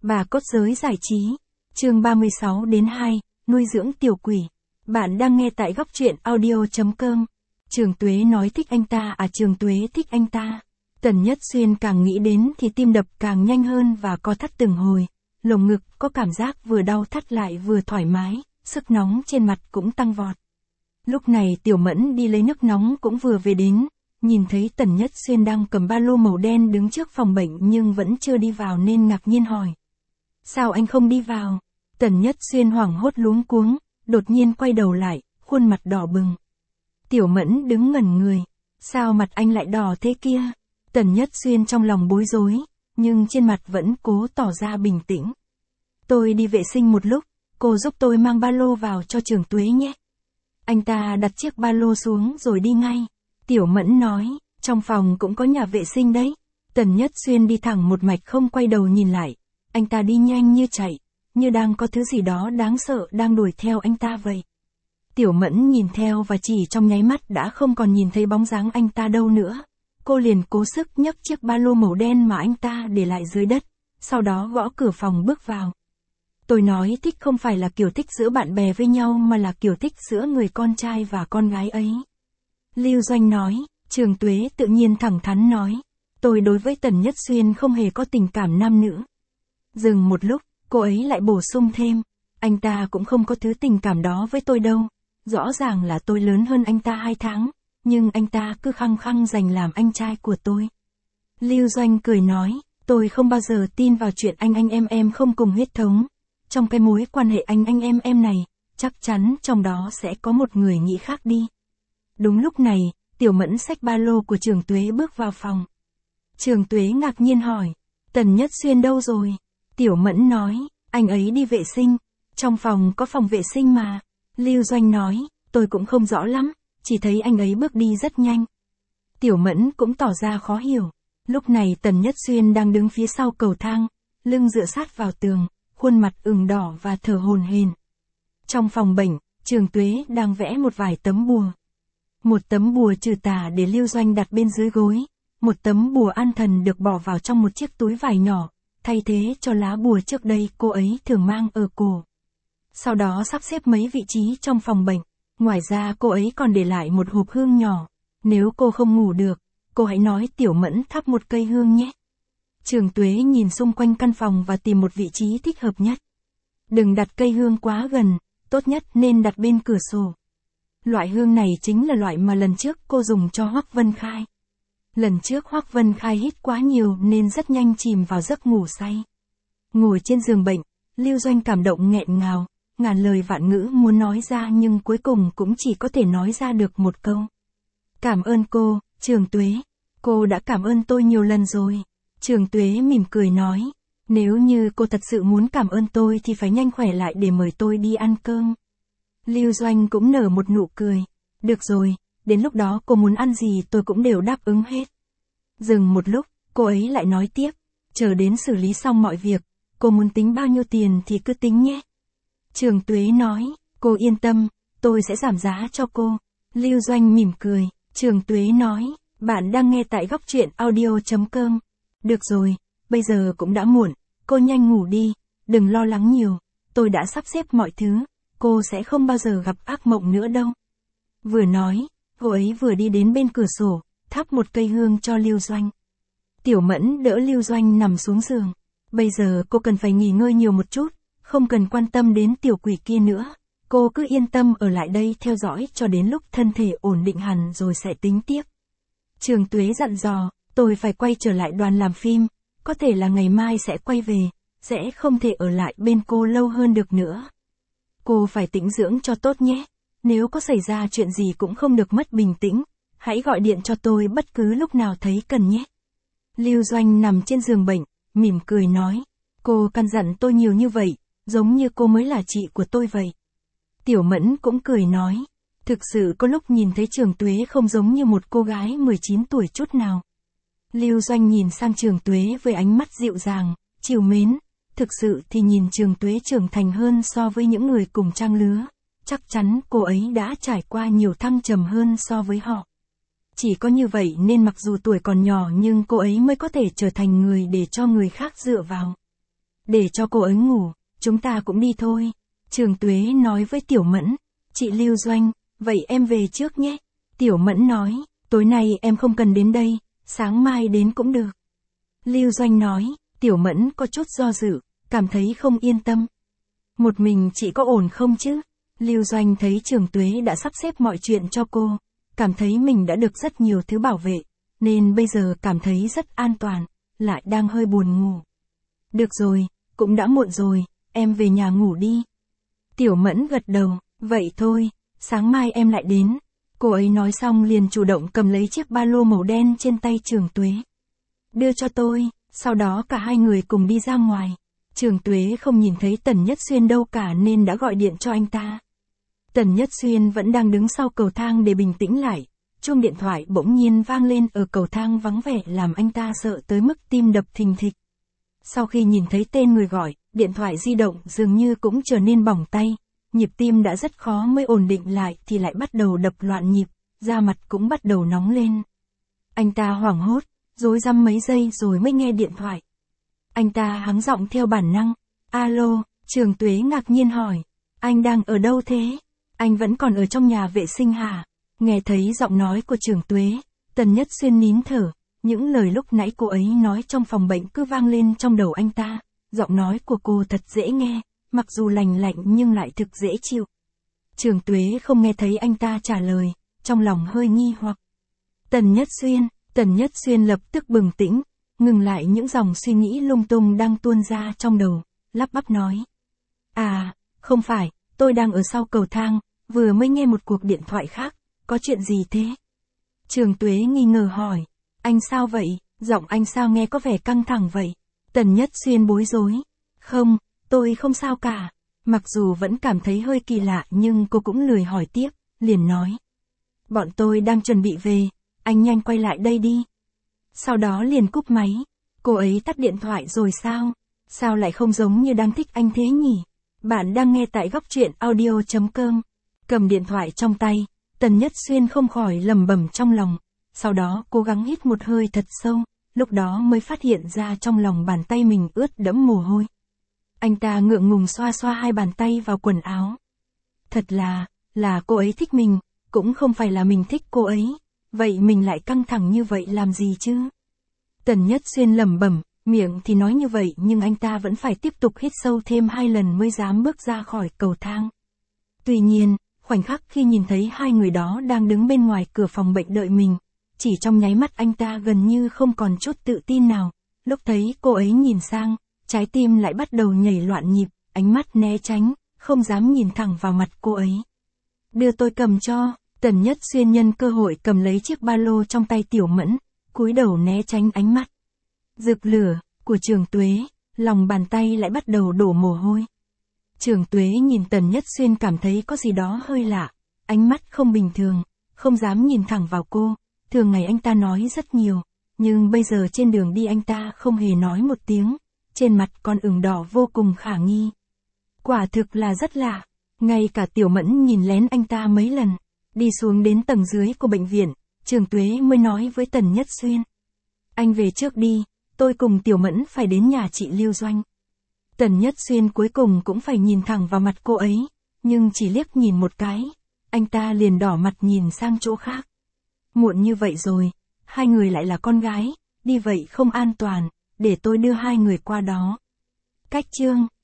Bà cốt giới giải trí. Chương 36-2, nuôi dưỡng tiểu quỷ. Bạn đang nghe tại góc truyện audio.com. Trường Tuế nói thích anh ta à, Trường Tuế thích anh ta. Tần Nhất Xuyên càng nghĩ đến thì tim đập càng nhanh hơn và co thắt từng hồi. Lồng ngực có cảm giác vừa đau thắt lại vừa thoải mái, sức nóng trên mặt cũng tăng vọt. Lúc này Tiểu Mẫn đi lấy nước nóng cũng vừa về đến, nhìn thấy Tần Nhất Xuyên đang cầm ba lô màu đen đứng trước phòng bệnh nhưng vẫn chưa đi vào nên ngạc nhiên hỏi. Sao anh không đi vào? Tần Nhất Xuyên hoảng hốt luống cuống, đột nhiên quay đầu lại, khuôn mặt đỏ bừng. Tiểu Mẫn đứng ngẩn người. Sao mặt anh lại đỏ thế kia? Tần Nhất Xuyên trong lòng bối rối, nhưng trên mặt vẫn cố tỏ ra bình tĩnh. Tôi đi vệ sinh một lúc, cô giúp tôi mang ba lô vào cho Trường Tuế nhé. Anh ta đặt chiếc ba lô xuống rồi đi ngay. Tiểu Mẫn nói, trong phòng cũng có nhà vệ sinh đấy. Tần Nhất Xuyên đi thẳng một mạch không quay đầu nhìn lại. Anh ta đi nhanh như chạy, như đang có thứ gì đó đáng sợ đang đuổi theo anh ta vậy. Tiểu Mẫn nhìn theo và chỉ trong nháy mắt đã không còn nhìn thấy bóng dáng anh ta đâu nữa. Cô liền cố sức nhấc chiếc ba lô màu đen mà anh ta để lại dưới đất, sau đó gõ cửa phòng bước vào. Tôi nói thích không phải là kiểu thích giữa bạn bè với nhau mà là kiểu thích giữa người con trai và con gái ấy. Lưu Doanh nói. Trường Tuế tự nhiên thẳng thắn nói. Tôi đối với Tần Nhất Xuyên không hề có tình cảm nam nữ. Dừng một lúc, cô ấy lại bổ sung thêm. Anh ta cũng không có thứ tình cảm đó với tôi đâu. Rõ ràng là tôi lớn hơn anh ta 2 tháng, nhưng anh ta cứ khăng khăng giành làm anh trai của tôi. Lưu Doanh cười nói. Tôi không bao giờ tin vào chuyện anh em không cùng huyết thống. Trong cái mối quan hệ anh em này, chắc chắn trong đó sẽ có một người nghĩ khác đi. Đúng lúc này, Tiểu Mẫn xách ba lô của Trường Tuế bước vào phòng. Trường Tuế ngạc nhiên hỏi, Tần Nhất Xuyên đâu rồi? Tiểu Mẫn nói, anh ấy đi vệ sinh. Trong phòng có phòng vệ sinh mà. Lưu Doanh nói, tôi cũng không rõ lắm, chỉ thấy anh ấy bước đi rất nhanh. Tiểu Mẫn cũng tỏ ra khó hiểu. Lúc này Tần Nhất Xuyên đang đứng phía sau cầu thang, lưng dựa sát vào tường, khuôn mặt ửng đỏ và thở hổn hển. Trong phòng bệnh, Trường Tuế đang vẽ một vài tấm bùa. Một tấm bùa trừ tà để Lưu Doanh đặt bên dưới gối, một tấm bùa an thần được bỏ vào trong một chiếc túi vải nhỏ, thay thế cho lá bùa trước đây cô ấy thường mang ở cổ. Sau đó sắp xếp mấy vị trí trong phòng bệnh. Ngoài ra cô ấy còn để lại một hộp hương nhỏ. Nếu cô không ngủ được, cô hãy nói Tiểu Mẫn thắp một cây hương nhé. Trường Tuế nhìn xung quanh căn phòng và tìm một vị trí thích hợp nhất. Đừng đặt cây hương quá gần, tốt nhất nên đặt bên cửa sổ. Loại hương này chính là loại mà lần trước cô dùng cho Hoắc Vân Khai. Lần trước Hoắc Vân Khai hít quá nhiều nên rất nhanh chìm vào giấc ngủ say. Ngồi trên giường bệnh, Lưu Doanh cảm động nghẹn ngào, ngàn lời vạn ngữ muốn nói ra nhưng cuối cùng cũng chỉ có thể nói ra được một câu. Cảm ơn cô, Trường Tuế. Cô đã cảm ơn tôi nhiều lần rồi. Trường Tuế mỉm cười nói. Nếu như cô thật sự muốn cảm ơn tôi thì phải nhanh khỏe lại để mời tôi đi ăn cơm. Lưu Doanh cũng nở một nụ cười. Được rồi, đến lúc đó cô muốn ăn gì tôi cũng đều đáp ứng hết. Dừng một lúc, cô ấy lại nói tiếp. Chờ đến xử lý xong mọi việc, cô muốn tính bao nhiêu tiền thì cứ tính nhé. Trường Tuế nói, cô yên tâm, tôi sẽ giảm giá cho cô. Lưu Doanh mỉm cười. Trường Tuế nói, bạn đang nghe tại góc truyện audio.com. Được rồi, bây giờ cũng đã muộn, cô nhanh ngủ đi, đừng lo lắng nhiều, tôi đã sắp xếp mọi thứ, cô sẽ không bao giờ gặp ác mộng nữa đâu. Vừa nói, cô ấy vừa đi đến bên cửa sổ, thắp một cây hương cho Lưu Doanh. Tiểu Mẫn đỡ Lưu Doanh nằm xuống giường. Bây giờ cô cần phải nghỉ ngơi nhiều một chút, không cần quan tâm đến tiểu quỷ kia nữa. Cô cứ yên tâm ở lại đây theo dõi cho đến lúc thân thể ổn định hẳn rồi sẽ tính tiếp. Trường Tuế dặn dò, tôi phải quay trở lại đoàn làm phim, có thể là ngày mai sẽ quay về, sẽ không thể ở lại bên cô lâu hơn được nữa. Cô phải tĩnh dưỡng cho tốt nhé, nếu có xảy ra chuyện gì cũng không được mất bình tĩnh, hãy gọi điện cho tôi bất cứ lúc nào thấy cần nhé. Lưu Doanh nằm trên giường bệnh, mỉm cười nói, cô căn dặn tôi nhiều như vậy, giống như cô mới là chị của tôi vậy. Tiểu Mẫn cũng cười nói, thực sự có lúc nhìn thấy Trường Tuế không giống như một cô gái 19 tuổi chút nào. Lưu Doanh nhìn sang Trường Tuế với ánh mắt dịu dàng, trìu mến, thực sự thì nhìn Trường Tuế trưởng thành hơn so với những người cùng trang lứa, chắc chắn cô ấy đã trải qua nhiều thăng trầm hơn so với họ. Chỉ có như vậy nên mặc dù tuổi còn nhỏ nhưng cô ấy mới có thể trở thành người để cho người khác dựa vào. để cho cô ấy ngủ, chúng ta cũng đi thôi. Trường Tuế nói với Tiểu Mẫn, chị Lưu Doanh, vậy em về trước nhé. Tiểu Mẫn nói, tối nay em không cần đến đây, sáng mai đến cũng được. Lưu Doanh nói, Tiểu Mẫn có chút do dự, cảm thấy không yên tâm. Một mình chị có ổn không chứ? Lưu Doanh thấy Trường Tuế đã sắp xếp mọi chuyện cho cô, cảm thấy mình đã được rất nhiều thứ bảo vệ, nên bây giờ cảm thấy rất an toàn, lại đang hơi buồn ngủ. Được rồi, cũng đã muộn rồi, em về nhà ngủ đi. Tiểu Mẫn gật đầu, vậy thôi, sáng mai em lại đến. Cô ấy nói xong liền chủ động cầm lấy chiếc ba lô màu đen trên tay Trường Tuế. Đưa cho tôi, sau đó cả hai người cùng đi ra ngoài. Trường Tuế không nhìn thấy Tần Nhất Xuyên đâu cả nên đã gọi điện cho anh ta. Tần Nhất Xuyên vẫn đang đứng sau cầu thang để bình tĩnh lại. Chuông điện thoại bỗng nhiên vang lên ở cầu thang vắng vẻ làm anh ta sợ tới mức tim đập thình thịch. Sau khi nhìn thấy tên người gọi, điện thoại di động dường như cũng trở nên bỏng tay. Nhịp tim đã rất khó mới ổn định lại thì lại bắt đầu đập loạn nhịp, da mặt cũng bắt đầu nóng lên. Anh ta hoảng hốt, rối rắm mấy giây rồi mới nghe điện thoại. Anh ta hắng giọng theo bản năng. Alo, Trường Tuế ngạc nhiên hỏi. Anh đang ở đâu thế? Anh vẫn còn ở trong nhà vệ sinh hả? Nghe thấy giọng nói của Trường Tuế, Tần Nhất Xuyên nín thở. Những lời lúc nãy cô ấy nói trong phòng bệnh cứ vang lên trong đầu anh ta. Giọng nói của cô thật dễ nghe, mặc dù lành lạnh nhưng lại thực dễ chịu. Trường Tuế không nghe thấy anh ta trả lời, trong lòng hơi nghi hoặc. Tần Nhất Xuyên lập tức bừng tỉnh, ngừng lại những dòng suy nghĩ lung tung đang tuôn ra trong đầu, lắp bắp nói. À, không phải, tôi đang ở sau cầu thang, vừa mới nghe một cuộc điện thoại khác, có chuyện gì thế? Trường Tuế nghi ngờ hỏi, anh sao vậy, giọng anh sao nghe có vẻ căng thẳng vậy? Tần Nhất Xuyên bối rối, không, tôi không sao cả. Mặc dù vẫn cảm thấy hơi kỳ lạ nhưng cô cũng lười hỏi tiếp, liền nói. Bọn tôi đang chuẩn bị về, anh nhanh quay lại đây đi. Sau đó liền cúp máy, cô ấy tắt điện thoại rồi sao? Sao lại không giống như đang thích anh thế nhỉ? Bạn đang nghe tại góc truyện audio.com. Cầm điện thoại trong tay, Tần Nhất Xuyên không khỏi lẩm bẩm trong lòng. Sau đó cố gắng hít một hơi thật sâu, lúc đó mới phát hiện ra trong lòng bàn tay mình ướt đẫm mồ hôi. Anh ta ngượng ngùng xoa xoa hai bàn tay vào quần áo. Thật là cô ấy thích mình, cũng không phải là mình thích cô ấy. Vậy mình lại căng thẳng như vậy làm gì chứ? Tần Nhất Xuyên lẩm bẩm, miệng thì nói như vậy nhưng anh ta vẫn phải tiếp tục hít sâu thêm 2 lần mới dám bước ra khỏi cầu thang. Tuy nhiên, khoảnh khắc khi nhìn thấy hai người đó đang đứng bên ngoài cửa phòng bệnh đợi mình, chỉ trong nháy mắt anh ta gần như không còn chút tự tin nào. Lúc thấy cô ấy nhìn sang, trái tim lại bắt đầu nhảy loạn nhịp, ánh mắt né tránh, không dám nhìn thẳng vào mặt cô ấy. Đưa tôi cầm cho. Tần Nhất Xuyên nhân cơ hội cầm lấy chiếc ba lô trong tay Tiểu Mẫn, cúi đầu né tránh ánh mắt rực lửa của Trường Tuế, lòng bàn tay lại bắt đầu đổ mồ hôi. Trường Tuế nhìn Tần Nhất Xuyên cảm thấy có gì đó hơi lạ, ánh mắt không bình thường, không dám nhìn thẳng vào cô. Thường ngày anh ta nói rất nhiều, nhưng bây giờ trên đường đi anh ta không hề nói một tiếng, trên mặt còn ửng đỏ vô cùng khả nghi. Quả thực là rất lạ, ngay cả Tiểu Mẫn nhìn lén anh ta mấy lần. Đi xuống đến tầng dưới của bệnh viện, Trường Tuế mới nói với Tần Nhất Xuyên. Anh về trước đi, tôi cùng Tiểu Mẫn phải đến nhà chị Lưu Doanh. Tần Nhất Xuyên cuối cùng cũng phải nhìn thẳng vào mặt cô ấy, nhưng chỉ liếc nhìn một cái, anh ta liền đỏ mặt nhìn sang chỗ khác. Muộn như vậy rồi, hai người lại là con gái, đi vậy không an toàn, để tôi đưa hai người qua đó. Cách chương